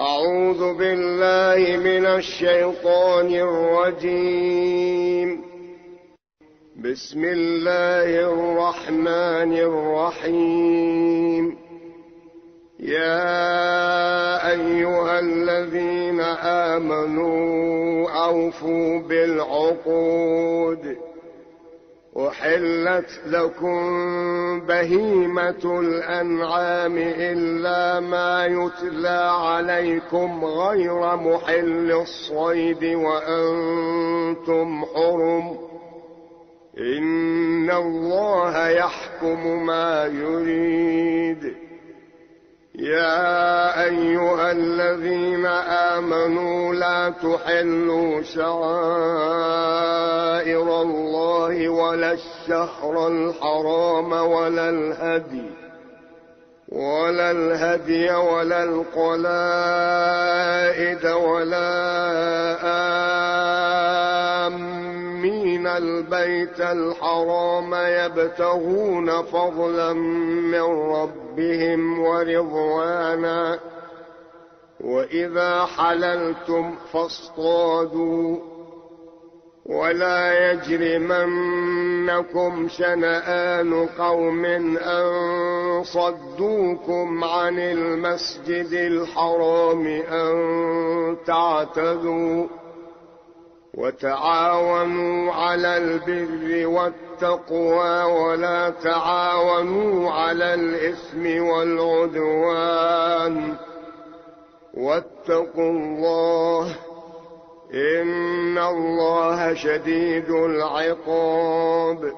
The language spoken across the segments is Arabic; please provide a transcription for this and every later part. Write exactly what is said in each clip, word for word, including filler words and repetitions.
أعوذ بالله من الشيطان الرجيم. بسم الله الرحمن الرحيم. يا أيها الذين آمنوا أوفوا بالعقود، أحلت لكم بهيمة الأنعام إلا ما يتلى عليكم غير محل الصيد وأنتم حرم، إن الله يحكم ما يريد. يا أيها الذين آمنوا لا تحلوا شعائر الله ولا الشهر الحرام ولا الهدي ولا الهدي ولا القلائد ولا آمين البيت الحرام يبتغون فضلا من ربهم ورضوانا، وإذا حللتم فاصطادوا، ولا يجرمنكم شنآن قوم أن صدوكم عن المسجد الحرام أن تعتدوا، وتعاونوا على البر والتقوى ولا تعاونوا على الإثم والعدوان، واتقوا الله إن الله شديد العقاب.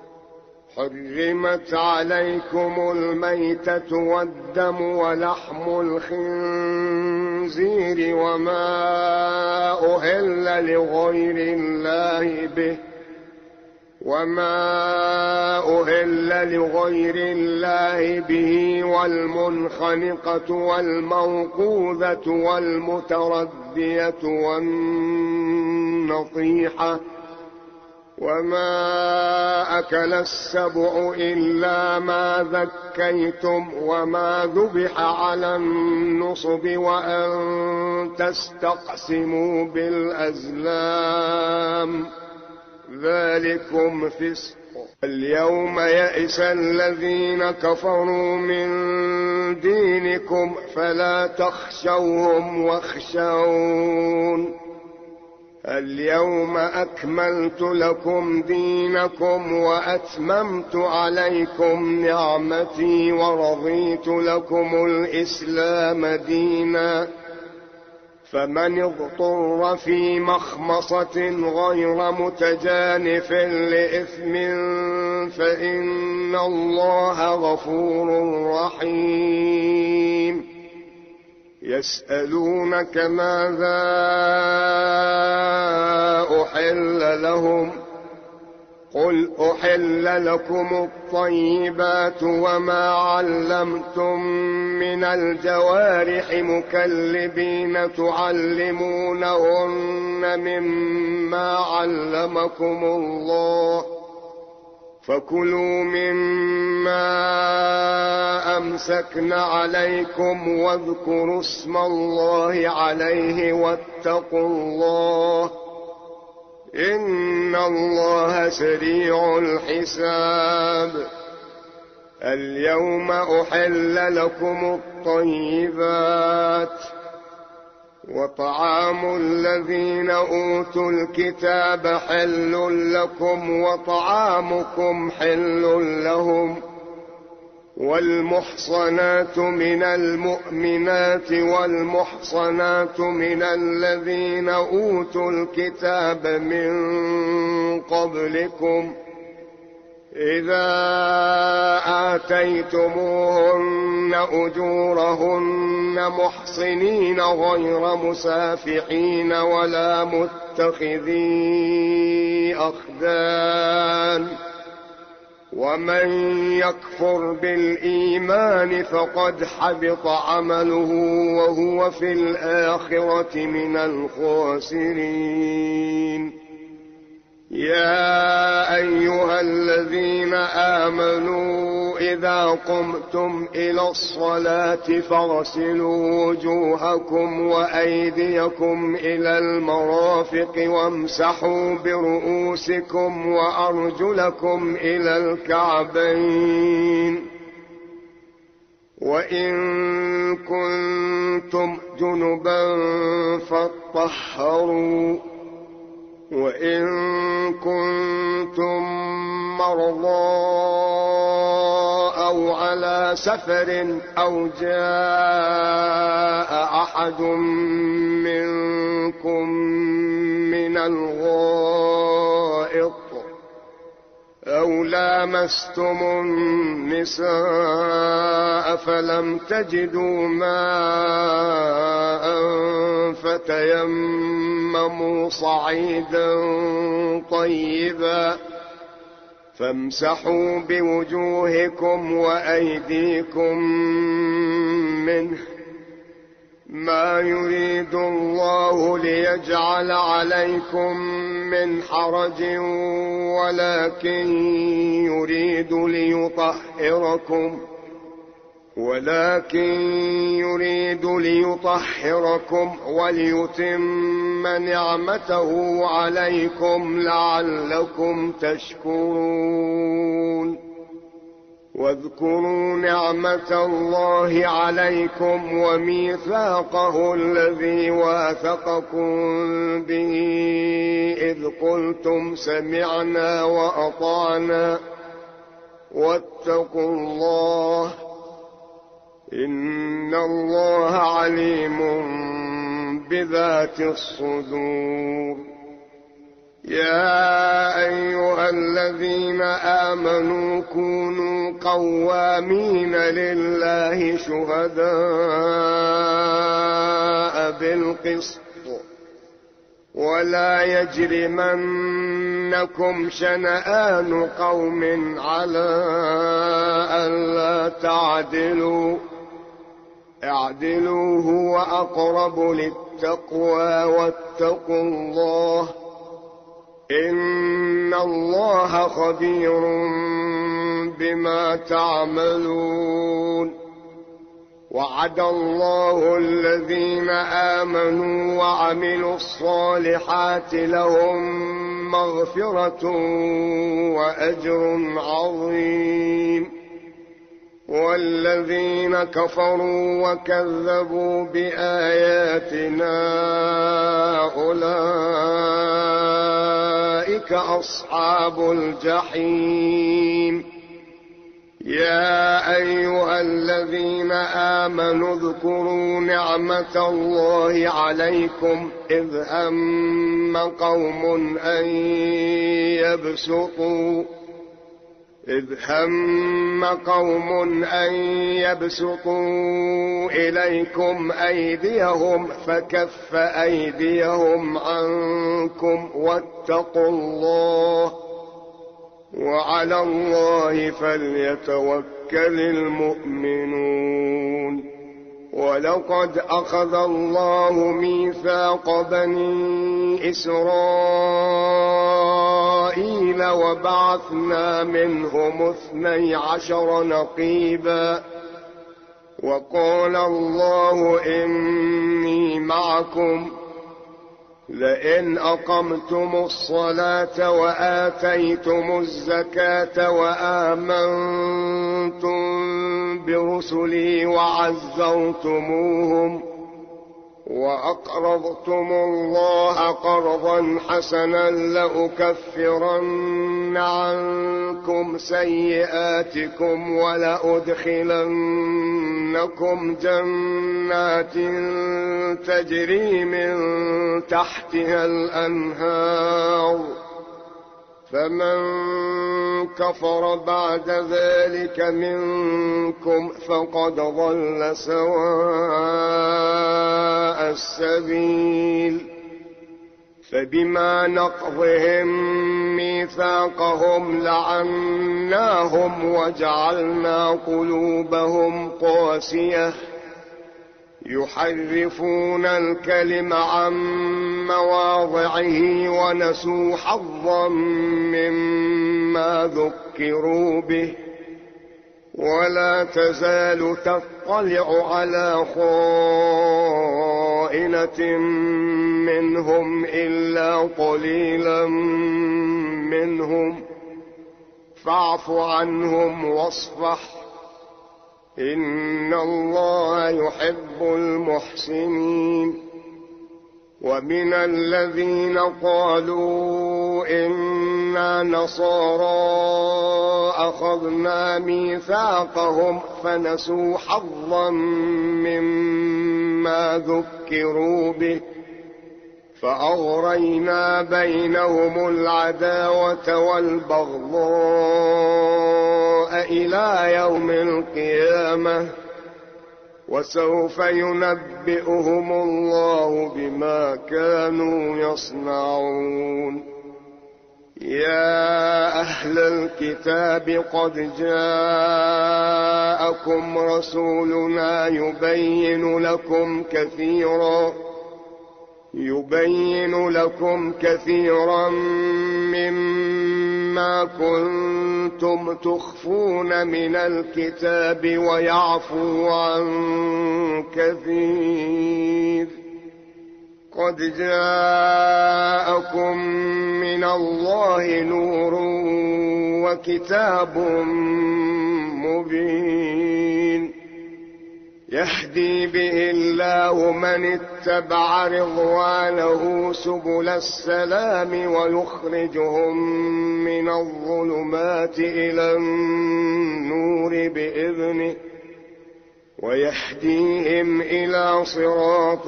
حرمت عليكم الميتة والدم ولحم الخنزير وما أهل لغير الله به وما أهل لغير الله به والمنخنقة والموقوذة والمتردية والنطيحة وما أكل السبع إلا ما ذكيتم وما ذبح على النصب وأن تستقسموا بالأزلام، ذلكم فسق. اليوم يئس الذين كفروا من دينكم فلا تخشوهم واخشون. اليوم أكملت لكم دينكم وأتممت عليكم نعمتي ورضيت لكم الإسلام دينا، فمن اضطر في مخمصة غير متجانف لإثم فإن الله غفور رحيم. يسألونك ماذا أحل لهم، قل أحل لكم الطيبات وما علمتم من الجوارح مكلبين تعلمونهن مما علمكم الله، فكلوا مما أمسكن عليكم واذكروا اسم الله عليه واتقوا الله إن الله سريع الحساب. اليوم أحل لكم الطيبات، وطعام الذين أوتوا الكتاب حل لكم وطعامكم حل لهم، والمحصنات من المؤمنات والمحصنات من الذين أوتوا الكتاب من قبلكم إذا آتيتموهن أجورهن محصنين غير مسافحين ولا متخذي أخدان، ومن يكفر بالإيمان فقد حبط عمله وهو في الآخرة من الخاسرين. يا أيها الذين آمنوا إذا قمتم إلى الصلاة فاغسلوا وجوهكم وأيديكم إلى المرافق وامسحوا برؤوسكم وأرجلكم إلى الكعبين، وإن كنتم جنبا فاطهروا، وإن كنتم مرضى أو على سفر أو جاء أحد منكم من الغائط أو لامستم النساء فلم تجدوا ماء فتيمموا صعيدا طيبا فامسحوا بوجوهكم وأيديكم منه، ما يريد الله ليجعل عليكم من حرج ولكن يريد ليطهركم ولكن يريد ليطهركم وليتم نعمته عليكم لعلكم تشكرون. واذكروا نعمة الله عليكم وميثاقه الذي واثقكم به إذ قلتم سمعنا وأطعنا واتقوا الله إن الله عليم بذات الصدور. يا أيها الذين آمنوا كونوا قوامين لله شهداء بالقسط ولا يجرمنكم شنآن قوم على ألا تعدلوا اعدلوا هو أقرب للتقوى واتقوا الله إن الله خبير بما تعملون. وعد الله الذين آمنوا وعملوا الصالحات لهم مغفرة وأجر عظيم، والذين كفروا وكذبوا بآياتنا أولئك أصحاب الجحيم. يا أيها الذين آمنوا اذكروا نعمة الله عليكم إذ هم قوم أن يبسطوا إذ هم قوم أن يبسطوا إليكم أيديهم فكف أيديهم عنكم واتقوا الله وعلى الله فليتوكل المؤمنون. ولقد أخذ الله ميثاق بني إسرائيل وبعثنا منهم اثني عشر نقيبا وقال الله إني معكم لئن أقمتم الصلاة وآتيتم الزكاة وآمنتم برسلي وعزرتموهم وأقرضتم الله قرضا حسنا لأكفرن عنكم سيئاتكم ولأدخلنكم جنات تجري من تحتها الأنهار فمن كفر بعد ذلك منكم فقد ضل سواء السبيل. فبما نقضهم ميثاقهم لعناهم وجعلنا قلوبهم قاسية يحرفون الكلم عن مواضعه ونسوا حظا مما ذكروا به ولا تزال تطلع على خائنة منهم إلا قليلا منهم فاعف عنهم واصفح إن الله يحب المحسنين. ومن الذين قالوا إنا نصارى أخذنا ميثاقهم فنسوا حظا مما ذكروا به فأغرينا بينهم العداوة والبغضاء إلى يوم القيامة وسوف ينبئهم الله بما كانوا يصنعون. يا أهل الكتاب قد جاءكم رسولنا يبين لكم كثيرا يبين لكم كثيرا مما كنتم تخفون من الكتاب ويعفو عن كثير. قد جاءكم من الله نور وكتاب مبين يهدي به الله من اتبع رضوانه سبل السلام ويخرجهم من الظلمات إلى النور بإذنه ويهديهم إلى صراط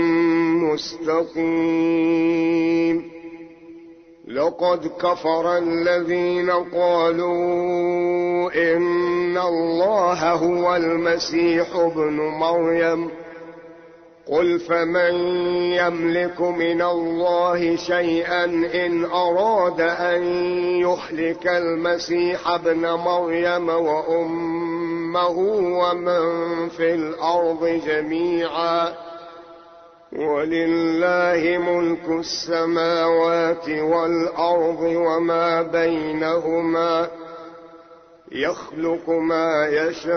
مستقيم. لقد كفر الذين قالوا إن الله هو المسيح ابن مريم قل فمن يملك من الله شيئا إن أراد أن يهلك المسيح ابن مريم وأمه ومن في الأرض جميعا ولله ملك السماوات والأرض وما بينهما يخلق ما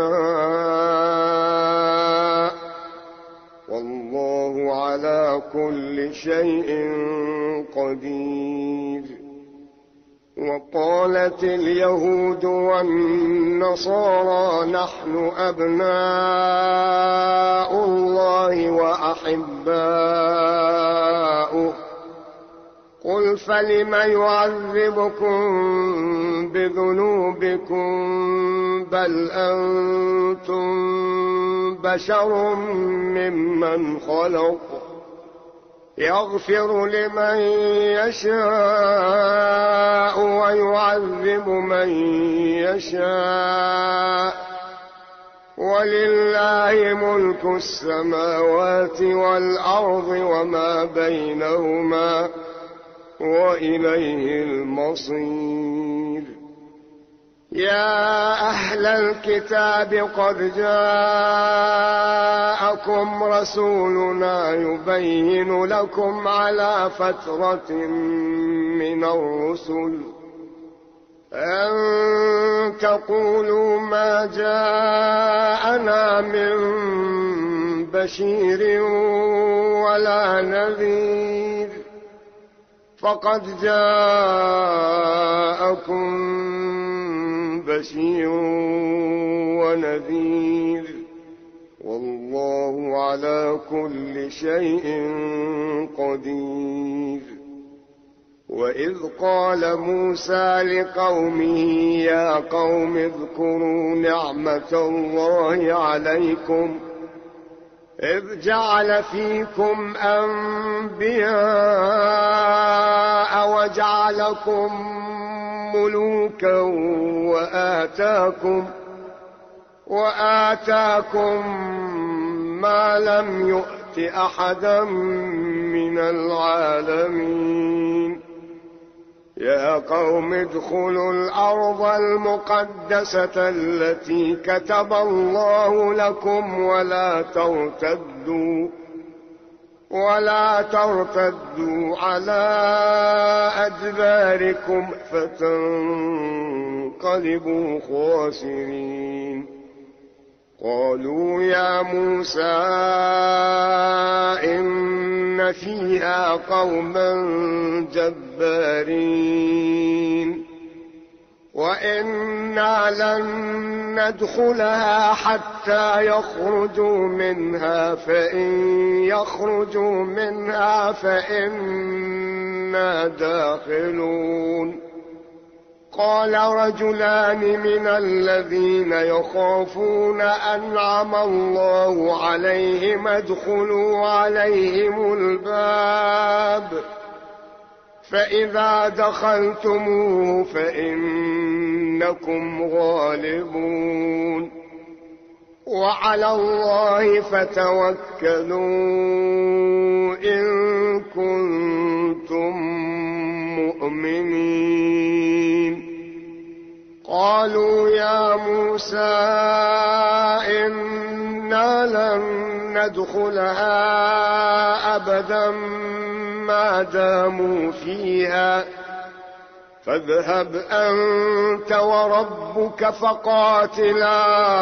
يشاء والله على كل شيء قدير. وقالت اليهود والنصارى نحن أبناء الله وأحباؤه قل فلم يعذبكم بذنوبكم بل أنتم بشر ممن خلق يغفر لمن يشاء ويعذب من يشاء ولله ملك السماوات والأرض وما بينهما وإليه المصير. يا أهل الكتاب قد جاءكم رسولنا يبين لكم على فترة من الرسل أن تقولوا ما جاءنا من بشير ولا نذير فقد جاءكم بشير ونذير والله على كل شيء قدير. وإذ قال موسى لقومه يا قوم اذكروا نعمة الله عليكم إذ جعل فيكم أنبياء وجعلكم ملوكا وآتاكم وآتاكم ما لم يؤت أحدا من العالمين يا قوم ادخلوا الأرض المقدسة التي كتب الله لكم ولا ترتدوا ولا ترتدوا على أدباركم فتنقلبوا خاسرين. قالوا يا موسى إن فيها قوما جبارين وإنا لن ندخلها حتى يخرجوا منها فإن يخرجوا منها فإنا داخلون. قال رجلان من الذين يخافون أنعم الله عليهم ادخلوا عليهم الباب فإذا دخلتموه فإنكم غالبون وعلى الله فتوكلوا إن كنتم مؤمنين. قالوا يا موسى إنا لن ندخلها أبدا ما داموا فيها فاذهب أنت وربك فقاتلا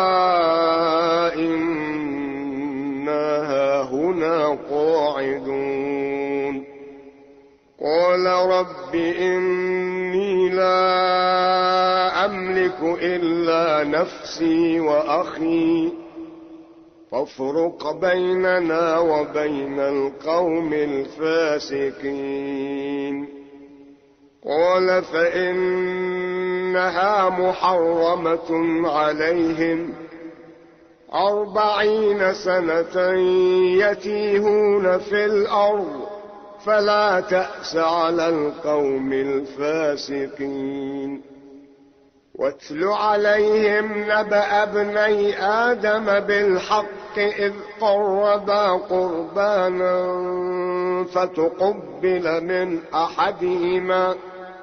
إنا هاهنا قاعدون. قال رب إني لا أملك إلا نفسي وأخي فافرق بيننا وبين القوم الفاسقين. قال فإنها محرمة عليهم أربعين سنة يتيهون في الأرض فلا تأس على القوم الفاسقين. واتل عليهم نبأ ابني آدم بالحق إذ قربا قربانا فتقبل من أحدهما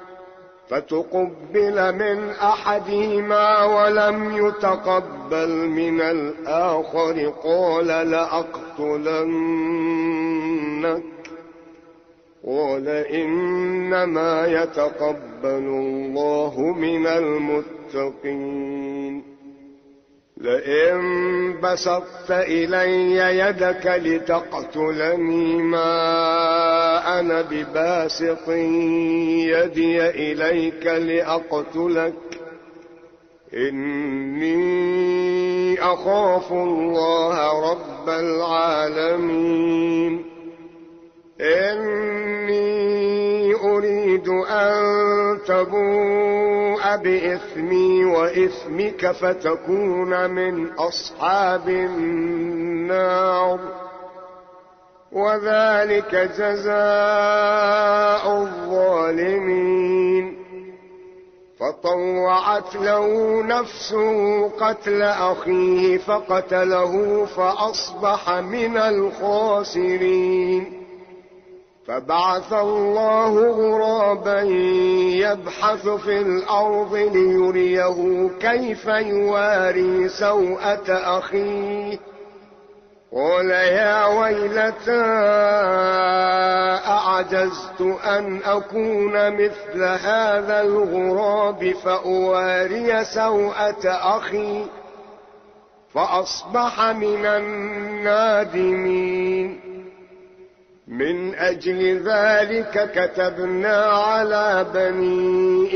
فتقبل من أحدهما ولم يتقبل من الآخر قال لأقتلنك قال إنما يتقبل الله من المتقين. لئن بسطت إلي يدك لتقتلني ما أنا بباسط يدي إليك لأقتلك إني أخاف الله رب العالمين. إني أريد أن تبوء بإثمي وإثمك فتكون من أصحاب النار وذلك جزاء الظالمين. فطوعت له نفسه قتل أخيه فقتله فأصبح من الخاسرين. فبعث الله غرابا يبحث في الأرض ليريه كيف يواري سوءة أخيه قال يا ويلتى أعجزت أن أكون مثل هذا الغراب فأواري سوءة أخي فأصبح من النادمين. من أجل ذلك كتبنا على بني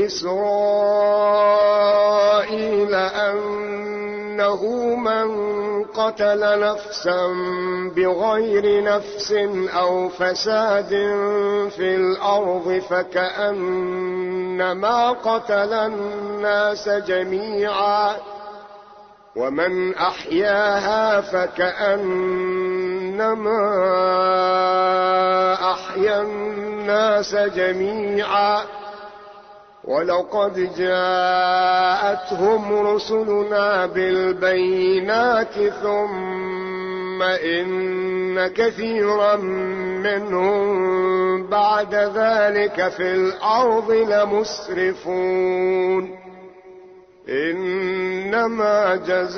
إسرائيل أنه من قتل نفسا بغير نفس أو فساد في الأرض فكأنما قتل الناس جميعا ومن أحياها فكأنما أحيا الناس جميعا ولقد جاءتهم رسلنا بالبينات ثم ثم إن كثيرا منهم بعد ذلك في الأرض لمسرفون إنما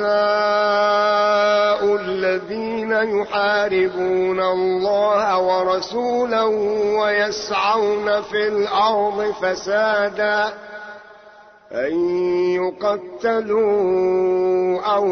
جزاء الذين يحاربون الله ورسوله ويسعون في الأرض فسادا أن يقتلوا أو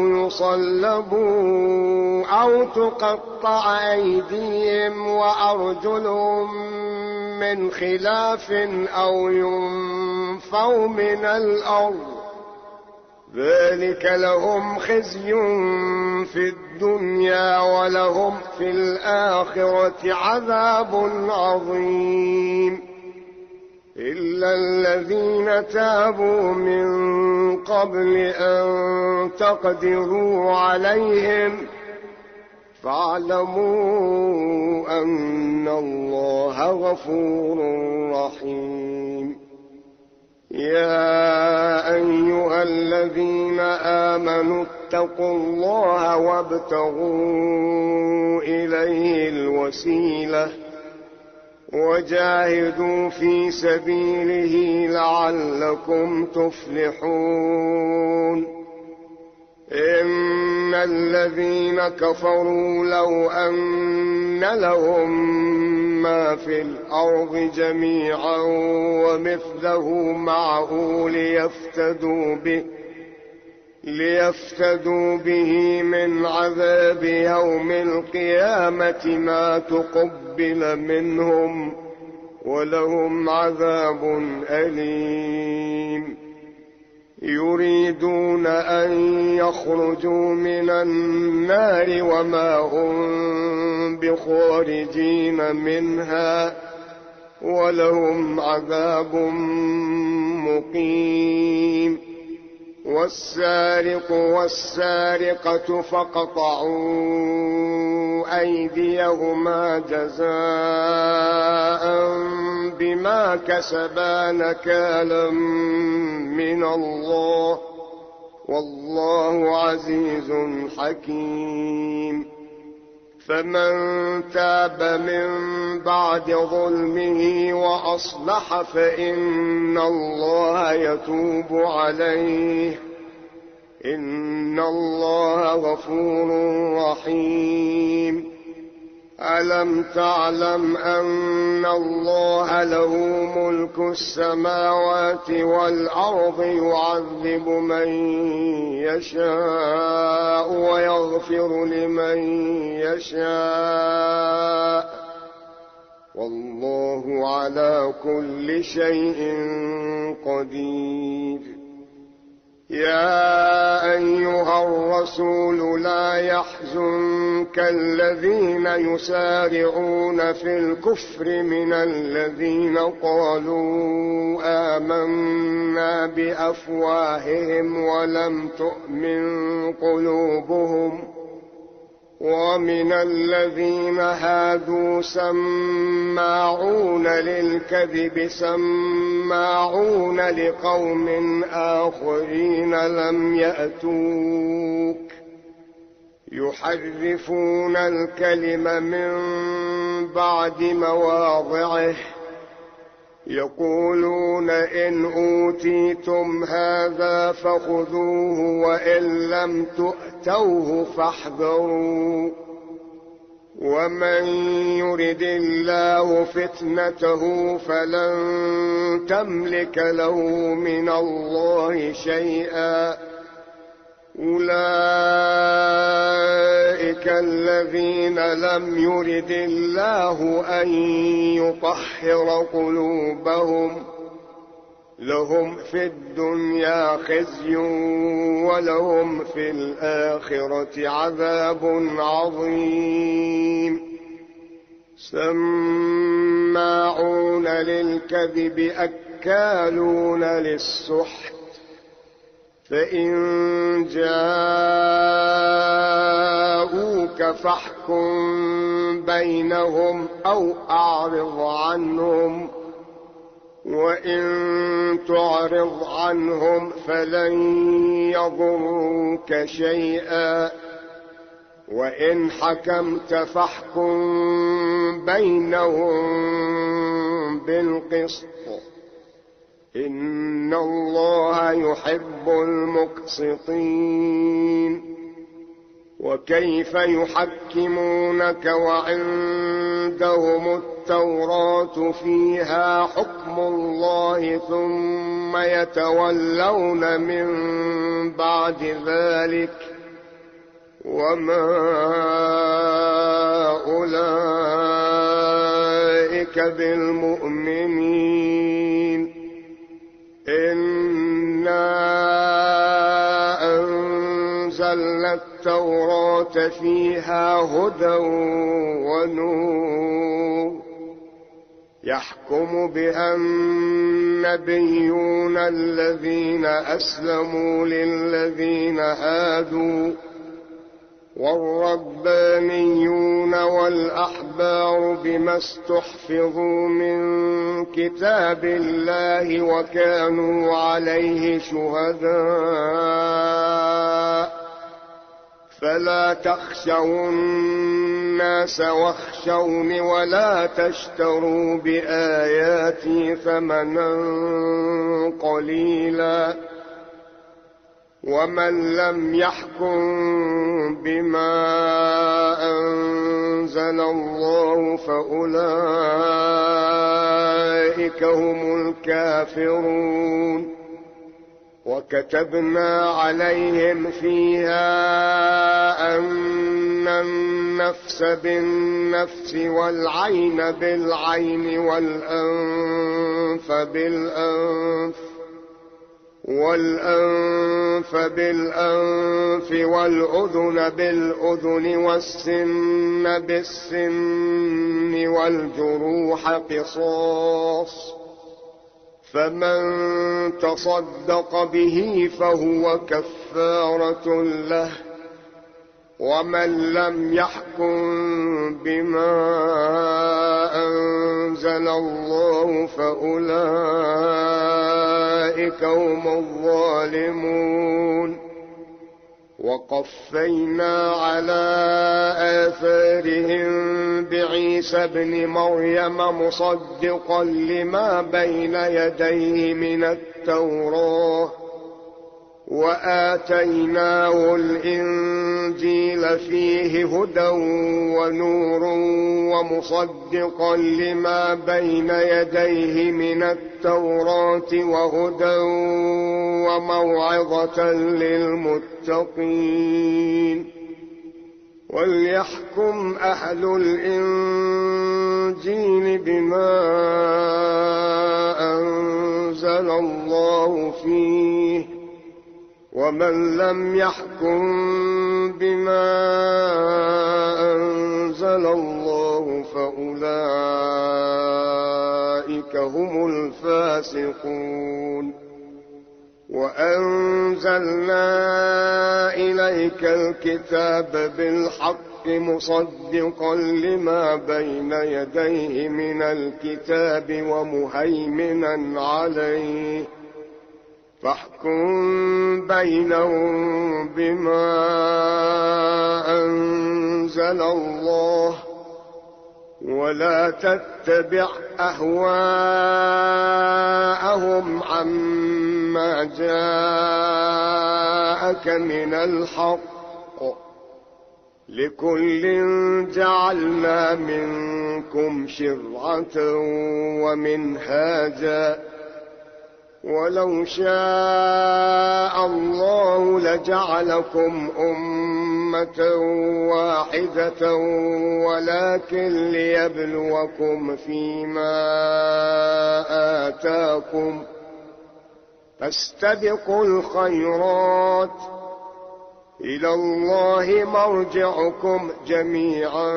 يصلبوا أو تقطع أيديهم وأرجلهم من خلاف أو ينفوا من الأرض ذلك لهم خزي في الدنيا ولهم في الآخرة عذاب عظيم إلا الذين تابوا من قبل أن تقدروا عليهم فاعلموا أن الله غفور رحيم يا أيها الذين آمنوا اتقوا الله وابتغوا إليه الوسيلة وجاهدوا في سبيله لعلكم تفلحون إن الذين كفروا لو أن لهم ما في الأرض جميعا ومثله معه ليفتدوا به ليفتدوا به من عذاب يوم القيامة ما تقبل منهم ولهم عذاب أليم يريدون أن يخرجوا من النار وما هم بخارجين منها ولهم عذاب مقيم والسارق والسارقة فاقطعوا أيديهما جزاء بما كسبا نكالا من الله والله عزيز حكيم فمن تاب من بعد ظلمه وأصلح فإن الله يتوب عليه إن الله غفور رحيم ألم تعلم أن الله له ملك السماوات والأرض يعذب من يشاء ويغفر لمن يشاء والله على كل شيء قدير يا أيها الرسول لا يحزنك الذين يسارعون في الكفر من الذين قالوا آمنا بأفواههم ولم تؤمن قلوبهم ومن الذين هادوا سماعون للكذب سماعون لقوم آخرين لم يأتوك يحرفون الكلم من بعد مواضعه يقولون إن أوتيتم هذا فخذوه وإن لم تؤتوه فاحذروا ومن يرد الله فتنته فلن تملك له من الله شيئا أولئك الذين لم يرد الله أن يطهر قلوبهم لهم في الدنيا خزي ولهم في الآخرة عذاب عظيم سماعون للكذب أكالون للسحت فإن جاءوك فاحكم بينهم أو أعرض عنهم وإن تعرض عنهم فلن يضروك شيئا وإن حكمت فاحكم بينهم بالقسط إن الله يحب المقسطين. وكيف يحكمونك وعندهم التوراة فيها حكم الله ثم يتولون من بعد ذلك وما أولئك بالمؤمنين. إنا أنزلنا التوراة فيها هدى ونور يحكم بها النبيون الذين أسلموا للذين هادوا والربانيون والأحبار بما استحفظوا من كتاب الله وكانوا عليه شهداء فلا تخشوا الناس واخشوني ولا تشتروا بآياتي ثمنا قليلا ومن لم يحكم بما أنزل الله فأولئك هم الكافرون. وكتبنا عليهم فيها أن النفس بالنفس والعين بالعين والأنف بالأنف والأنف بالأنف والأذن بالأذن والسن بالسن والجروح قصاص فمن تصدق به فهو كفارة له ومن لم يحكم بما أنزل الله فأولئك هم الظالمون. وقفينا على آثارهم بعيسى ابن مريم مصدقا لما بين يديه من التوراة وآتيناه الإنجيل فيه هدى ونور ومصدقا لما بين يديه من التوراة وهدى وموعظة للمتقين. وليحكم أهل الإنجيل بما أنزل الله فيه ومن لم يحكم بما أنزل الله فأولئك هم الفاسقون. وأنزلنا إليك الكتاب بالحق مصدقا لما بين يديه من الكتاب ومهيمنا عليه فاحكم بينهم بما أنزل الله ولا تتبع أهواءهم عما جاءك من الحق لكل جعلنا منكم شرعة ومنهاجا ولو شاء الله لجعلكم أمة واحدة ولكن ليبلوكم فيما آتاكم فاستبقوا الخيرات إلى الله مرجعكم جميعا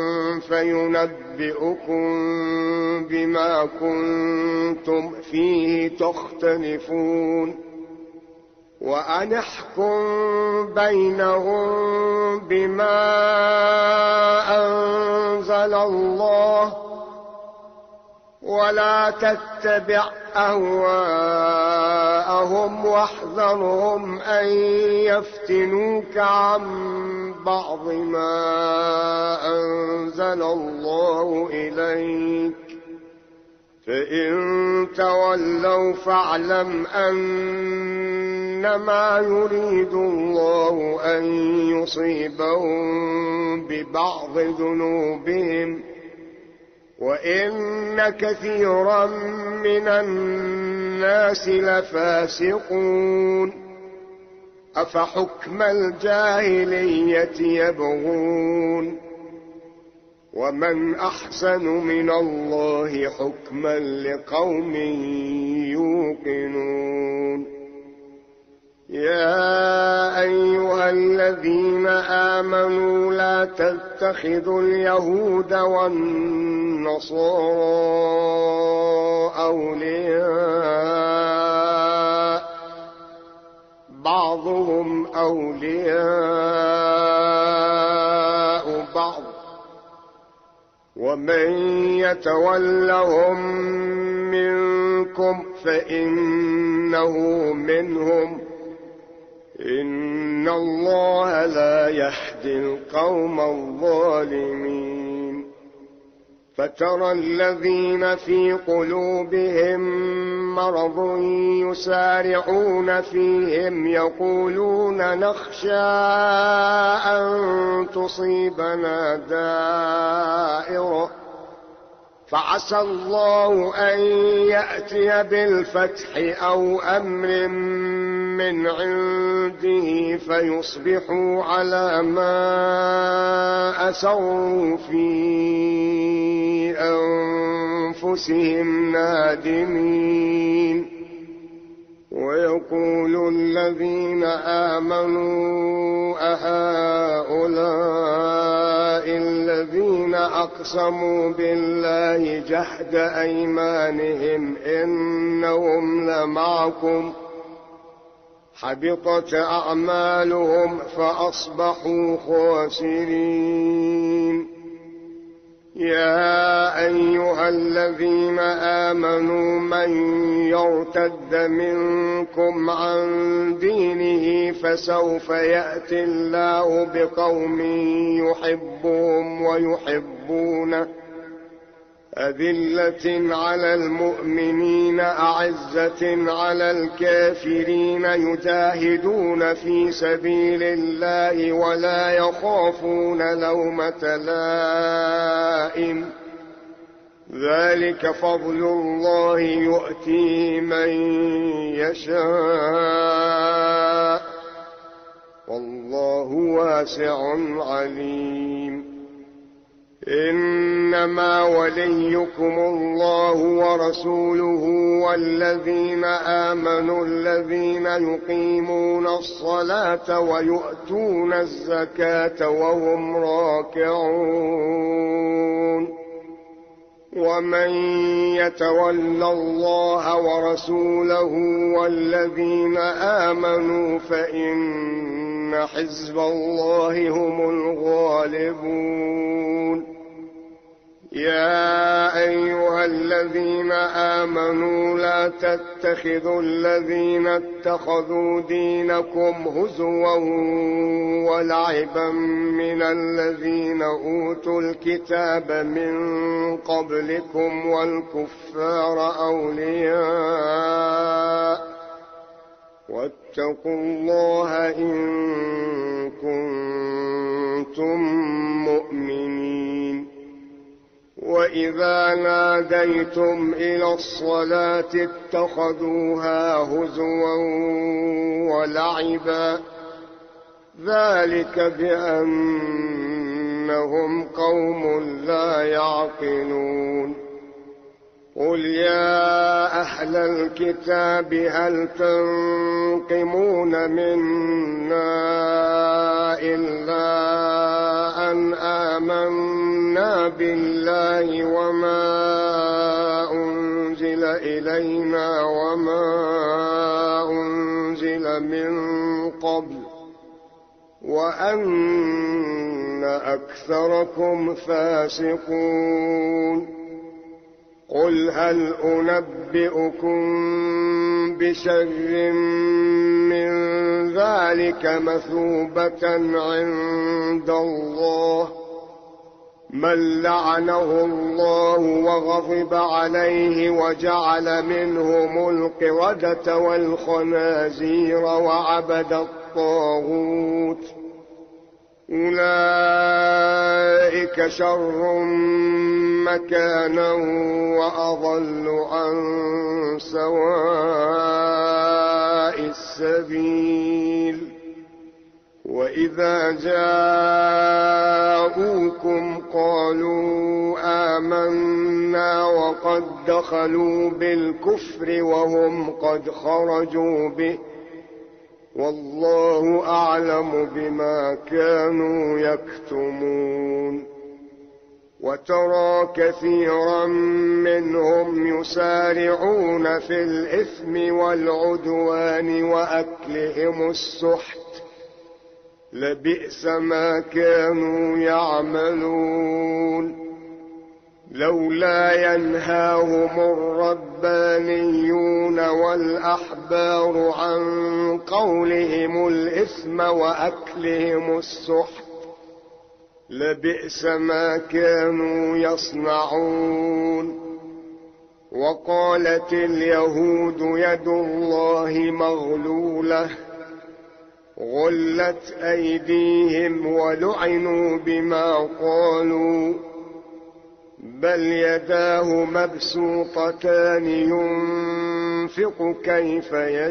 فينبئكم بما كنتم فيه تختلفون وأن احكم بينهم بما أنزل الله ولا تتبع أهواءهم واحذرهم أن يفتنوك عن بعض ما أنزل الله إليك، فإن تولوا فاعلم أنما يريد الله أن يصيبهم ببعض ذنوبهم وإن كثيرا من الناس لفاسقون. أفحكم الجاهلية يبغون ومن أحسن من الله حكما لقوم يوقنون. يا أيها الذين آمنوا لا تتخذوا اليهود والنصارى أولياء بعضهم أولياء بعض ومن يتولهم منكم فإنه منهم، إن الله لا يهدي القوم الظالمين. فترى الذين في قلوبهم مرض يسارعون فيهم يقولون نخشى أن تصيبنا دائرة فعسى الله أن يأتي بالفتح أو أمر من عنده فيصبحوا على ما أسروا في أنفسهم نادمين. ويقول الذين آمنوا أهؤلاء الذين أقسموا بالله جهد أيمانهم إنهم لمعكم حبطت أعمالهم فأصبحوا خاسرين. يا أيها الذين آمنوا من يرتد منكم عن دينه فسوف يأتي الله بقوم يحبهم ويحبونه أذلة على المؤمنين أعزة على الكافرين يجاهدون في سبيل الله ولا يخافون لومة لائم ذلك فضل الله يؤتيه من يشاء والله واسع عليم. إنما وليكم الله ورسوله والذين آمنوا الذين يقيمون الصلاة ويؤتون الزكاة وهم راكعون. ومن يتول الله ورسوله والذين آمنوا فإن حزب الله هم الغالبون. يا أيها الذين آمنوا لا تتخذوا الذين اتخذوا دينكم هزوا ولعبا من الذين أوتوا الكتاب من قبلكم والكفار أولياء واتقوا الله إن كنتم مؤمنين. وإذا ناديتم إلى الصلاة اتخذوها هزوا ولعبا ذلك بأنهم قوم لا يعقلون. قل يا أهل الكتاب هل تنقمون منا إلا أن آمنا بالله وما أنزل إلينا وما أنزل من قبل وأن أكثركم فاسقون. قل هل أنبئكم بشر من ذلك مثوبة عند الله من لعنه الله وغضب عليه وجعل منهم القردة والخنازير وعبد الطاغوت أولئك شر مكانا وأضل عن سواء السبيل وإذا جاءوكم قالوا آمنا وقد دخلوا بالكفر وهم قد خرجوا به والله أعلم بما كانوا يكتمون وترى كثيرا منهم يسارعون في الإثم والعدوان وأكلهم السحت لبئس ما كانوا يعملون لولا ينهاهم الربانيون والأحبار عن قولهم الإثم وأكلهم السحت لبئس ما كانوا يصنعون وقالت اليهود يد الله مغلولة غلت أيديهم ولعنوا بما قالوا بل يداه مبسوطتان ينفق كيف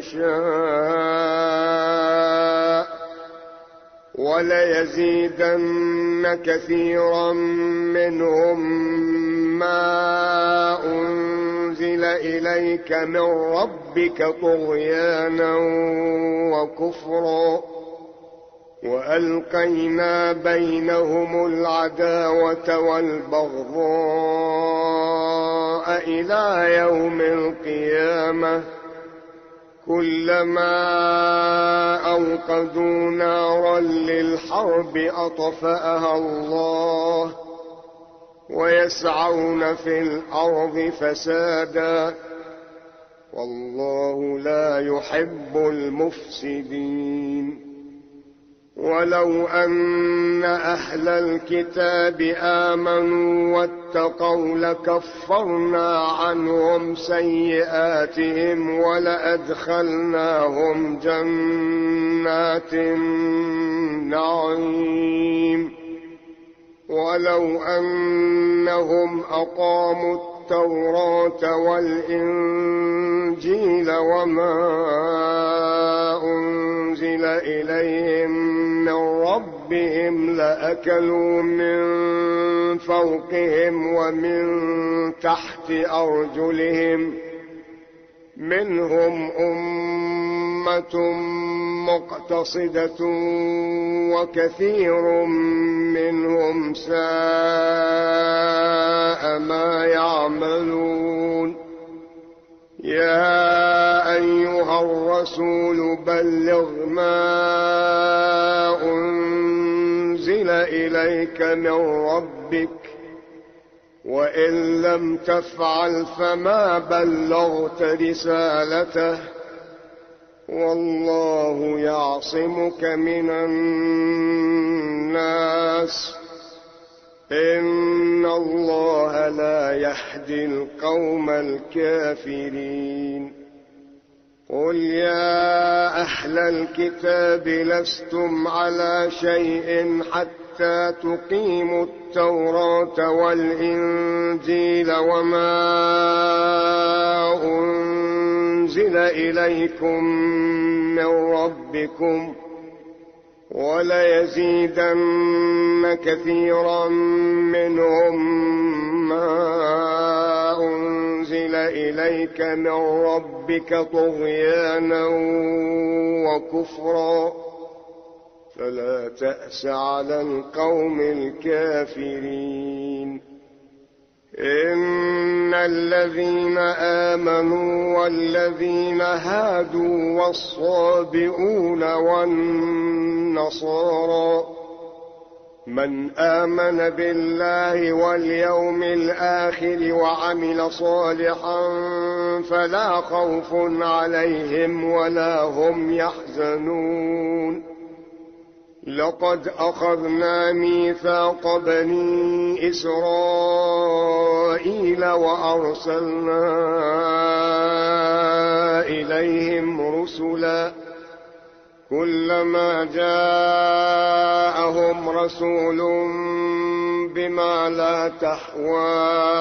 يشاء وليزيدن كثيرا منهم ما أنزل إليك من ربك طغيانا وكفرا وألقينا بينهم العداوة والبغضاء إلى يوم القيامة كلما أوقدوا نارا للحرب أطفأها الله ويسعون في الأرض فسادا والله لا يحب المفسدين ولو أن أهل الكتاب آمنوا واتقوا لكفرنا عنهم سيئاتهم ولأدخلناهم جنات النعيم ولو أنهم أقاموا التوراة والإنجيل وما أنزل إليهم من ربهم لأكلوا من فوقهم ومن تحت أرجلهم منهم أمة مقتصدة وكثير منهم ساء ما يعملون يا أيها الرسول بلغ ما أنزل إليك من ربك وإن لم تفعل فما بلغت رسالته والله يعصمك من الناس إن الله لا يهدي القوم الكافرين قل يا أهل الكتاب لستم على شيء حتى تقيموا التوراة والإنجيل وما أنزل إليكم من ربكم وليزيدن كثيرا منهم ما أنزل إليك من ربك طغيانا وكفرا فلا تأس على القوم الكافرين إن الذين آمنوا والذين هادوا والصابئون والنصارى من آمن بالله واليوم الآخر وعمل صالحا فلا خوف عليهم ولا هم يحزنون لقد أخذنا ميثاق بني إسرائيل وأرسلنا إليهم رسلا كلما جاءهم رسول بما لا تحوى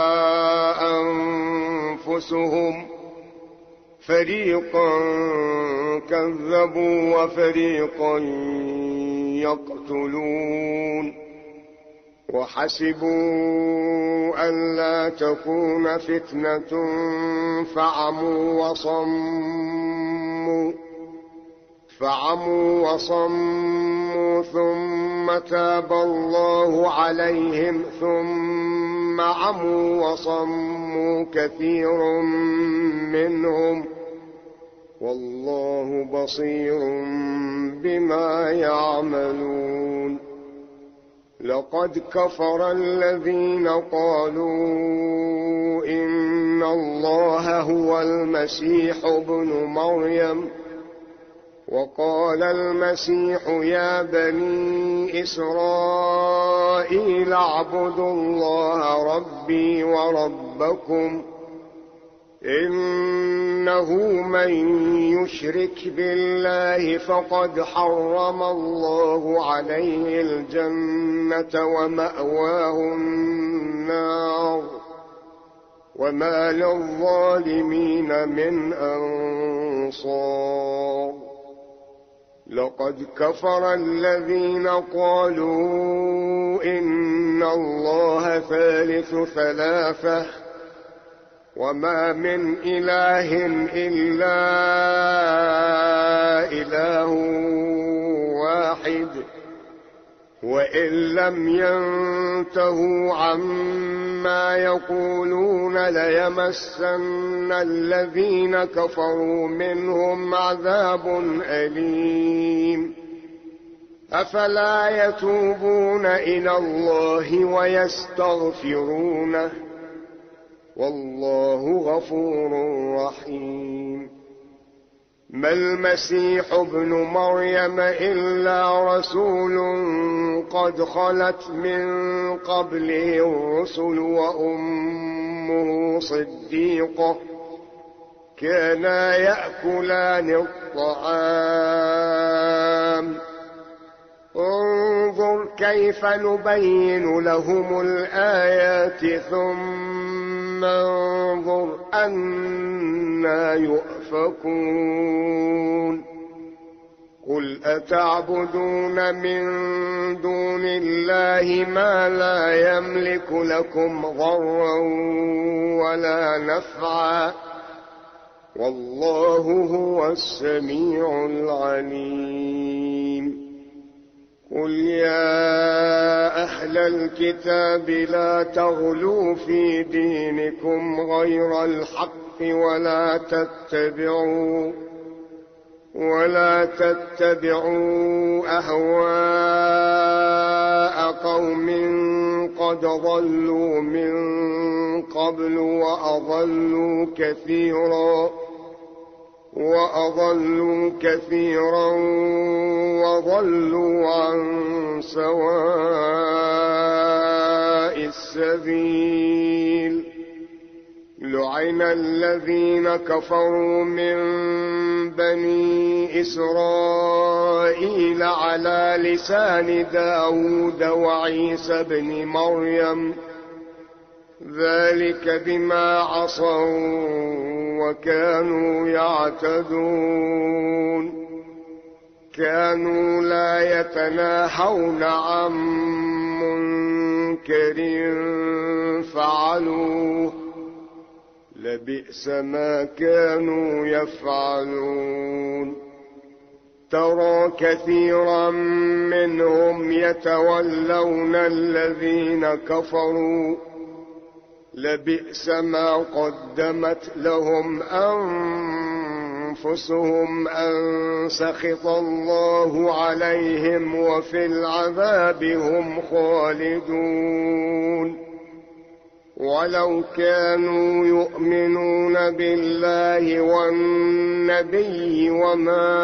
أنفسهم فريقا كذبوا وفريقا يقتلون وحسبوا ألا تكون فتنة فعموا وصموا فعموا وصموا ثم تاب الله عليهم ثم عموا وصموا كثير منهم والله بصير بما يعملون لقد كفر الذين قالوا إن الله هو المسيح ابن مريم وقال المسيح يا بني إسرائيل اعبدوا الله ربي وربكم إنه من يشرك بالله فقد حرم الله عليه الجنة ومأواه النار وما للظالمين من أنصار لقد كفر الذين قالوا إن الله ثالث ثلاثة وما من إله إلا إله واحد وإن لم ينتهوا عما يقولون ليمسن الذين كفروا منهم عذاب أليم أفلا يتوبون إلى الله ويستغفرونه والله غفور رحيم ما المسيح ابن مريم إلا رسول قد خلت من قبله الرسل وأمه صديقة كانا يأكلان الطعام انظر كيف نبين لهم الآيات ثم انظر أنا يؤفكون قل أتعبدون من دون الله ما لا يملك لكم ضرا ولا نفعا والله هو السميع العليم قل يا أهل الكتاب لا تغلوا في دينكم غير الحق ولا تتبعوا ولا تتبعوا أهواء قوم قد ضلوا من قبل وأضلوا كثيرا وأضلوا كثيرا وضلوا عن سواء السبيل لعن الذين كفروا من بني إسرائيل على لسان داود وعيسى بن مريم ذلك بما عصوا وكانوا يعتدون كانوا لا يتناهون عن منكر فعلوه لبئس ما كانوا يفعلون ترى كثيرا منهم يتولون الذين كفروا لبئس ما قدمت لهم أنفسهم أن سخط الله عليهم وفي العذاب هم خالدون. ولو كانوا يؤمنون بالله والنبي وما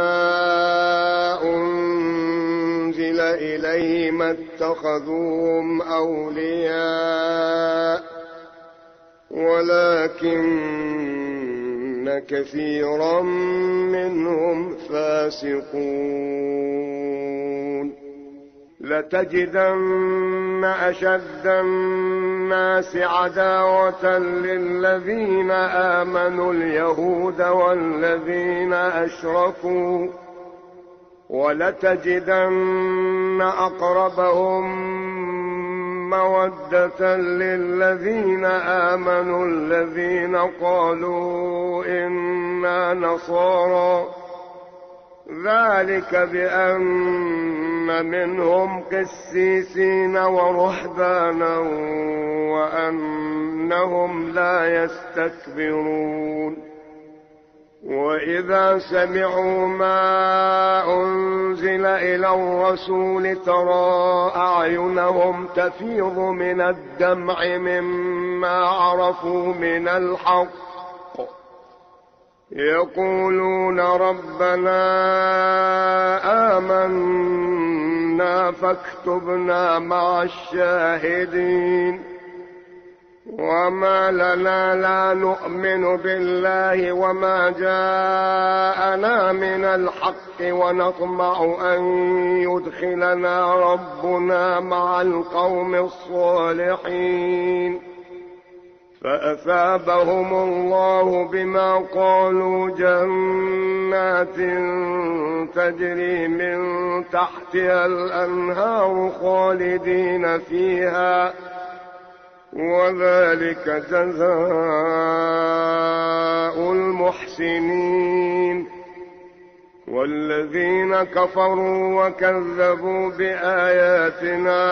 أنزل إليه ما اتخذوهم أولياء ولكن كثيرا منهم فاسقون. لتجدن أشد الناس عداوة للذين آمنوا اليهود والذين أشركوا ولتجدن أقربهم مودة للذين آمنوا الذين قالوا إنا نصارى ذلك بأن منهم قسيسين ورهبانا وأنهم لا يستكبرون. وإذا سمعوا ما أنزل إلى الرسول ترى أعينهم تفيض من الدمع مما عرفوا من الحق يقولون ربنا آمنا فاكتبنا مع الشاهدين. وما لنا لا نؤمن بالله وما جاءنا من الحق ونطمع أن يدخلنا ربنا مع القوم الصالحين. فأثابهم الله بما قالوا جنات تجري من تحتها الأنهار خالدين فيها وذلك جزاء المحسنين. والذين كفروا وكذبوا بآياتنا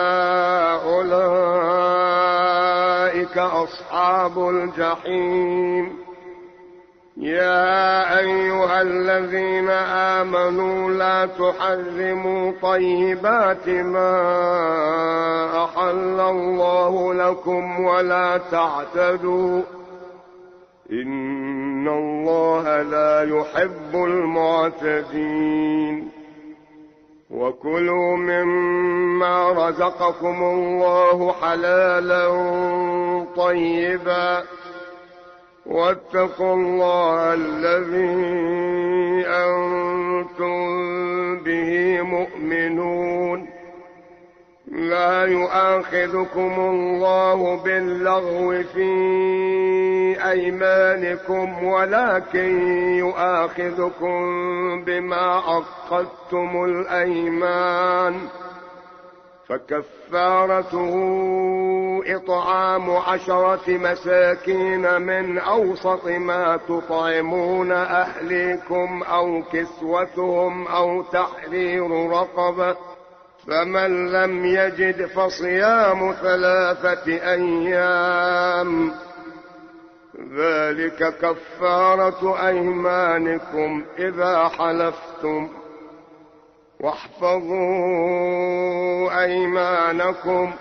أولئك أصحاب الجحيم. يا أيها الذين آمنوا لا تحرموا طيبات ما أحل الله لكم ولا تعتدوا إن الله لا يحب المعتدين. وكلوا مما رزقكم الله حلالا طيبا واتقوا الله الذي أنتم به مؤمنون. لا يؤاخذكم الله باللغو في أيمانكم ولكن يؤاخذكم بما عقدتم الأيمان فكفارته إطعام عشرة مساكين من أوسط ما تطعمون أهليكم أو كسوتهم أو تحرير رقبة فمن لم يجد فصيام ثلاثة أيام ذلك كفارة أيمانكم إذا حلفتم واحفظوا أيمانكم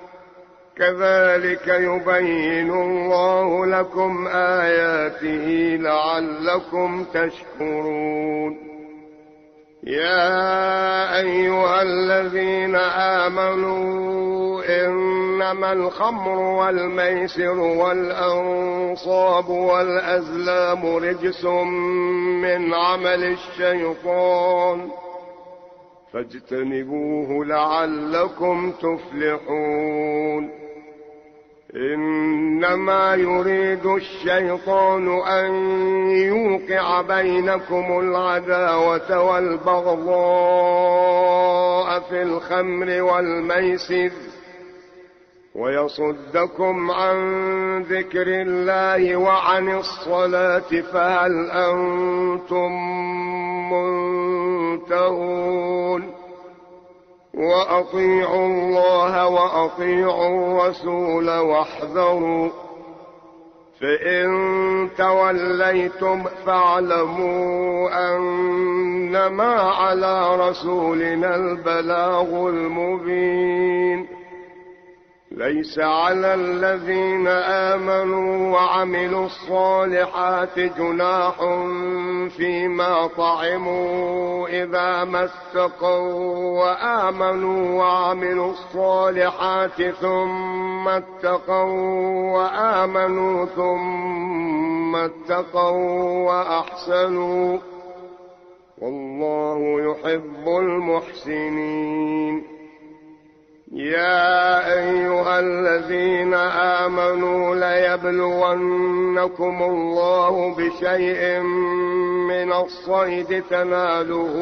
كذلك يبين الله لكم آياته لعلكم تشكرون. يا أيها الذين آمنوا إنما الخمر والميسر والأنصاب والأزلام رجس من عمل الشيطان فاجتنبوه لعلكم تفلحون. إنما يريد الشيطان أن يوقع بينكم العداوة والبغضاء في الخمر والميسر ويصدكم عن ذكر الله وعن الصلاة فهل أنتم منتهون. وأطيعوا الله وأطيعوا الرسول واحذروا فإن توليتم فاعلموا أنما على رسولنا البلاغ المبين. ليس على الذين آمنوا وعملوا الصالحات جناح فيما طعموا إذا ما اتقوا وآمنوا وعملوا الصالحات ثم اتقوا وآمنوا ثم اتقوا وأحسنوا والله يحب المحسنين. يا أيها الذين آمنوا ليبلونكم الله بشيء من الصيد تناله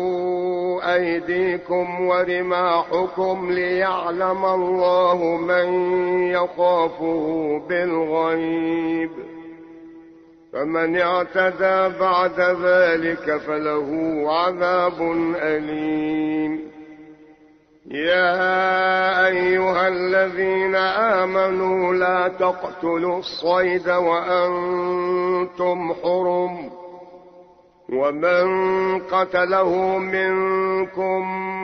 أيديكم ورماحكم ليعلم الله من يخافه بالغيب، فمن اعتدى بعد ذلك فله عذاب أليم. يا أيها الذين آمنوا لا تقتلوا الصيد وأنتم حرم، ومن قتله منكم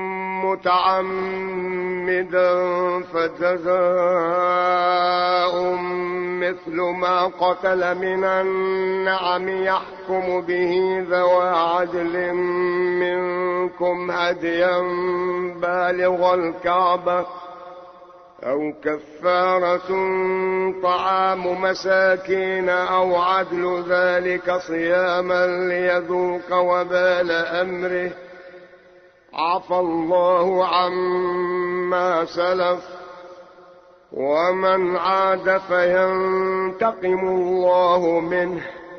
متعمدا فجزاء مثل ما قتل من النعم يحكم به ذوى عدل منكم هديا بالغ الكعبة أو كفارة طعام مساكين أو عدل ذلك صياما ليذوق وبال أمره، عفى الله عما سلف ومن عاد فينتقم الله منه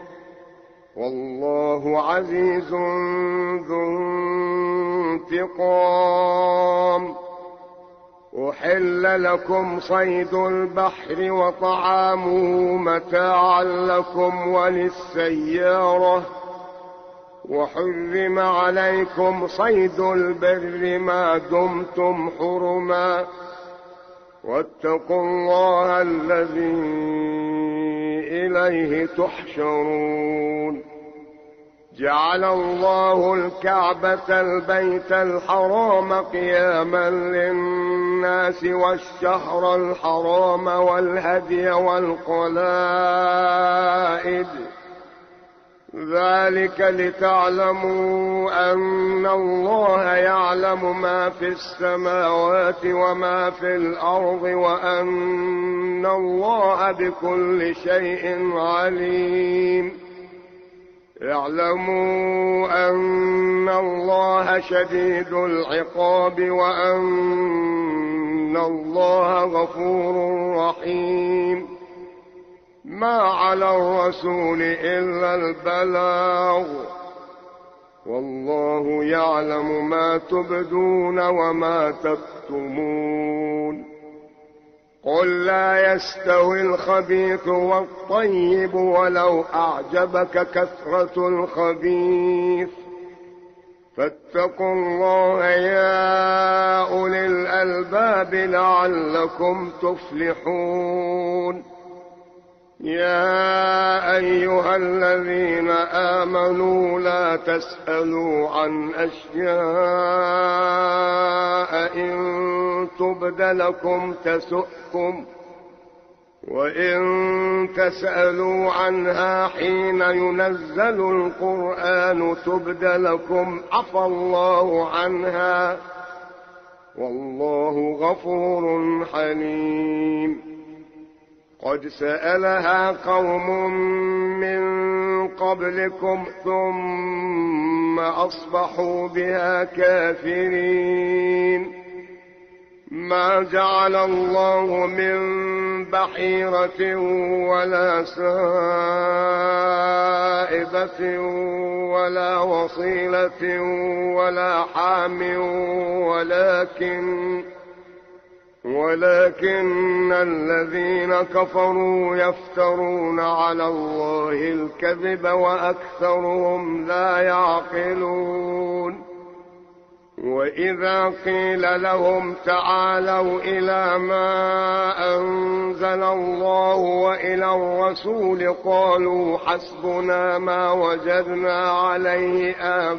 والله عزيز ذو انتقام. أحل لكم صيد البحر وطعامه متاعا لكم وللسيارة، وحرم عليكم صيد البر ما دمتم حرما، واتقوا الله الذي إليه تحشرون. جعل الله الكعبة البيت الحرام قياما للناس والشهر الحرام والهدي والقلائد، ذلك لتعلموا أن الله يعلم ما في السماوات وما في الأرض وأن الله بكل شيء عليم. اعلموا أن الله شديد العقاب وأن الله غفور رحيم. ما على الرسول إلا البلاغ، والله يعلم ما تبدون وما تكتمون. قل لا يستوي الخبيث والطيب ولو أعجبك كثرة الخبيث، فاتقوا الله يا أولي الألباب لعلكم تفلحون. يا أيها الذين آمنوا لا تسألوا عن أشياء إن تبد لكم تسؤكم، وإن تسألوا عنها حين ينزل القرآن تبد لكم عفى الله عنها والله غفور حليم. قد سألها قوم من قبلكم ثم أصبحوا بها كافرين. ما جعل الله من بحيرة ولا سائبة ولا وصيلة ولا حام ولكن ولكن الذين كفروا يفترون على الله الكذب وأكثرهم لا يعقلون. وإذا قيل لهم تعالوا إلى ما أنزل الله وإلى الرسول قالوا حسبنا ما وجدنا عليه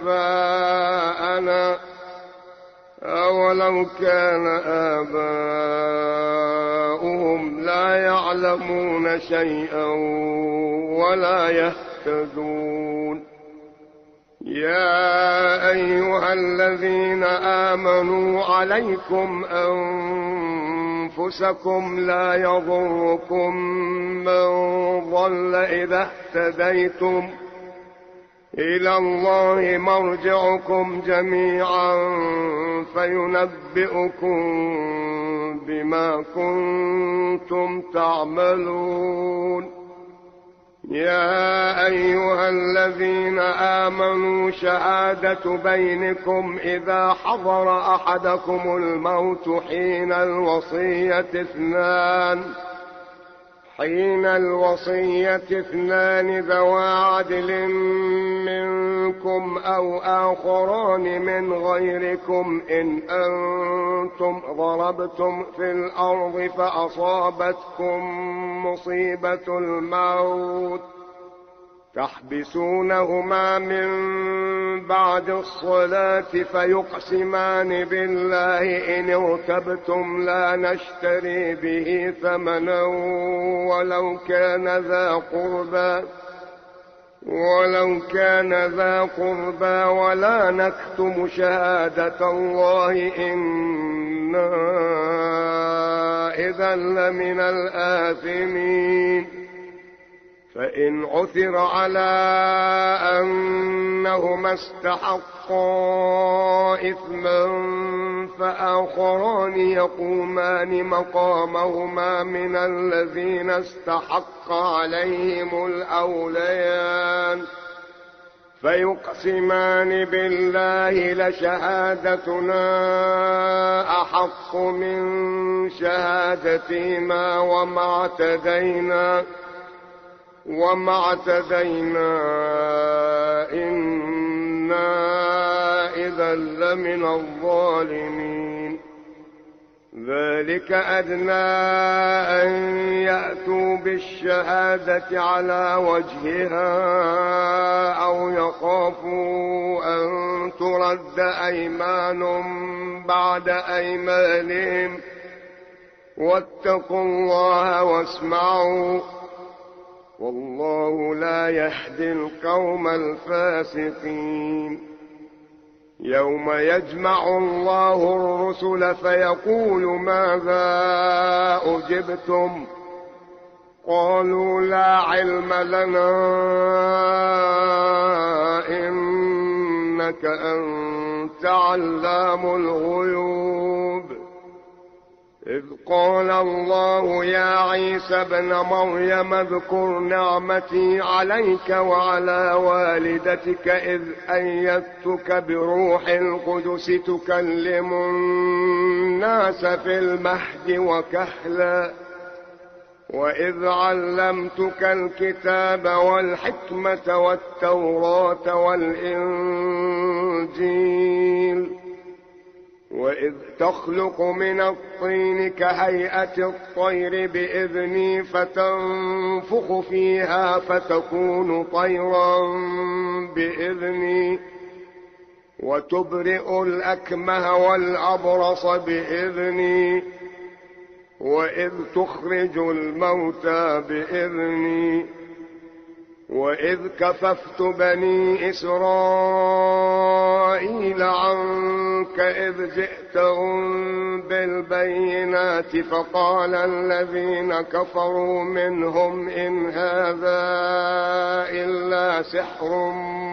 آباءنا أولو كان آباؤهم لا يعلمون شيئا ولا يهتدون. يا أيها الذين آمنوا عليكم أنفسكم لا يضركم من ضل إذا اهتديتم إلى الله مرجعكم جميعا فينبئكم بما كنتم تعملون. يا أيها الذين آمنوا شهادة بينكم إذا حضر أحدكم الموت حين الوصية اثنان حين الوصية اثنان ذوى عدل منكم أو آخران من غيركم إن أنتم ضربتم في الأرض فأصابتكم مصيبة الموت تحبسونهما من بعد الصلاة فيقسمان بالله إن ارتبتم لا نشتري به ثمنا ولو كان ذا قربى ولو كان ذا قربى ولا نكتم شهادة الله إنا إذا لمن الآثمين. فإن عثر على أنهما استحقا إثما فآخران يقومان مقامهما من الذين استحق عليهم الأوليان فيقسمان بالله لشهادتنا أحق من شهادتهما وما اعتدينا وما اعتدينا إنا إذا لمن الظالمين. ذلك أدنى أن يأتوا بالشهادة على وجهها أو يخافوا أن ترد أيمان بعد أيمانهم واتقوا الله واسمعوا والله لا يهدي القوم الفاسقين. يوم يجمع الله الرسل فيقول ماذا أجبتم قالوا لا علم لنا إنك أنت علام الغيوب. إذ قال الله يا عيسى ابن مريم اذكر نعمتي عليك وعلى والدتك إذ أيدتك بروح القدس تكلم الناس في المهد وكهلا وإذ علمتك الكتاب والحكمة والتوراة والإنجيل وإذ تخلق من الطين كهيئة الطير بإذني فتنفخ فيها فتكون طيرا بإذني وتبرئ الأكمه والأبرص بإذني وإذ تخرج الموتى بإذني وإذ كففت بني إسرائيل عنك إذ جئتهم بالبينات فقال الذين كفروا منهم إن هذا إلا سحر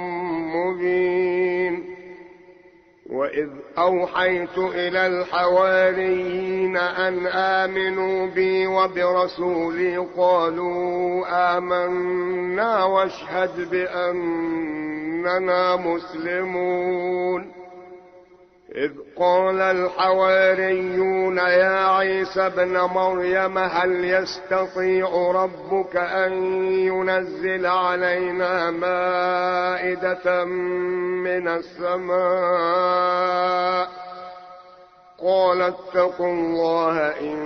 مبين. وإذ أوحيت إلى الحواريين أن آمنوا بي وبرسولي قالوا آمنا واشهد بأننا مسلمون. إذ قال الحواريون يا عيسى ابن مريم هل يستطيع ربك أن ينزل علينا مائدة من السماء قال اتقوا الله إن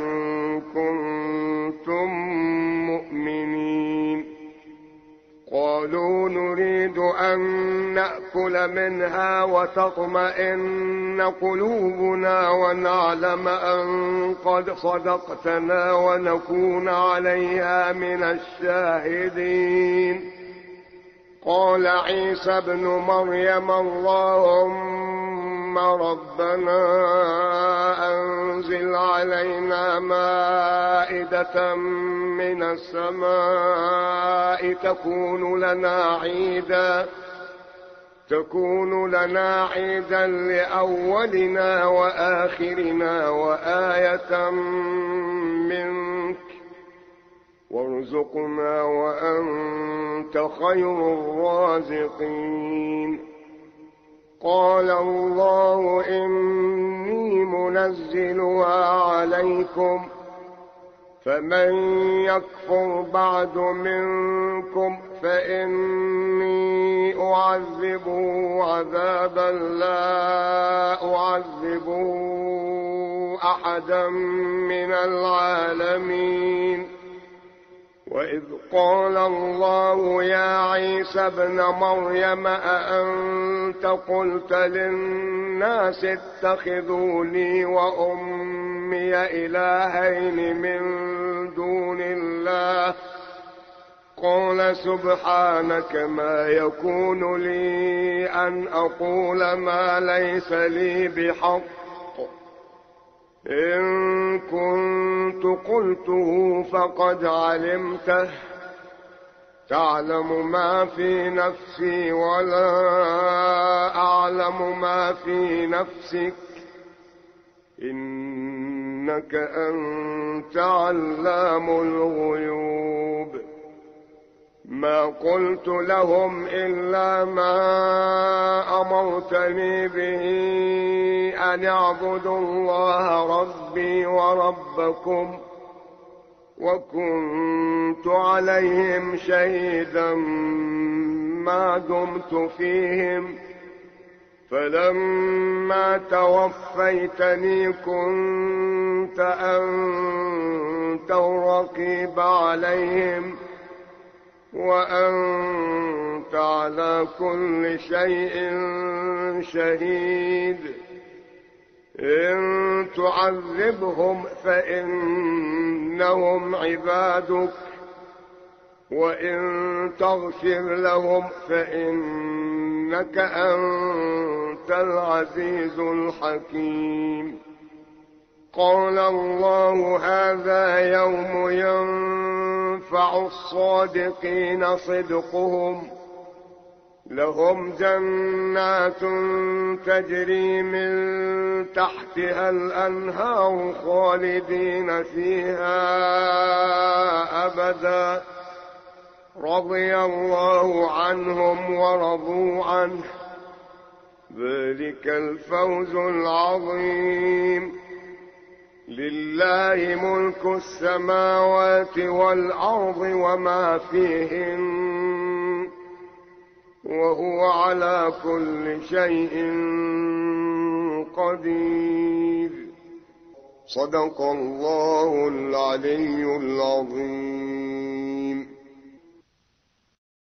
كنتم مؤمنين قالوا نريد أن نأكل منها وتطمئن قلوبنا ونعلم أن قد صدقتنا ونكون عليها من الشاهدين قال عيسى ابن مريم اللهم ربنا أنزل علينا مائدة من السماء تكون لنا عيدا تكون لنا عيدا لأولنا وآخرنا وآية منك وارزقنا وأنت خير الرازقين قال الله إني منزلها عليكم فمن يكفر بعد منكم فإني أعذبه عذابا لا أعذبه أحدا من العالمين وإذ قال الله يا عيسى ابن مريم أأنت قلت للناس اتخذوني وأمي إلهين من دون الله قال سبحانك ما يكون لي أن أقول ما ليس لي بحق إن كنت قلته فقد علمته تعلم ما في نفسي ولا أعلم ما في نفسك إنك أنت علام الغيوب ما قلت لهم إلا ما أمرتني به أن اعبدوا الله ربي وربكم وكنت عليهم شهيدا ما دمت فيهم فلما توفيتني كنت أنت الرقيب عليهم وأنت على كل شيء شهيد إن تعذبهم فإنهم عبادك وإن تغفر لهم فإنك أنت العزيز الحكيم قال الله هذا يوم ينفع الصادقين صدقهم لهم جنات تجري من تحتها الأنهار خالدين فيها أبدا رضي الله عنهم ورضوا عنه ذلك الفوز العظيم لله ملك السماوات والأرض وما فيهن وهو على كل شيء قدير صدق الله العلي العظيم.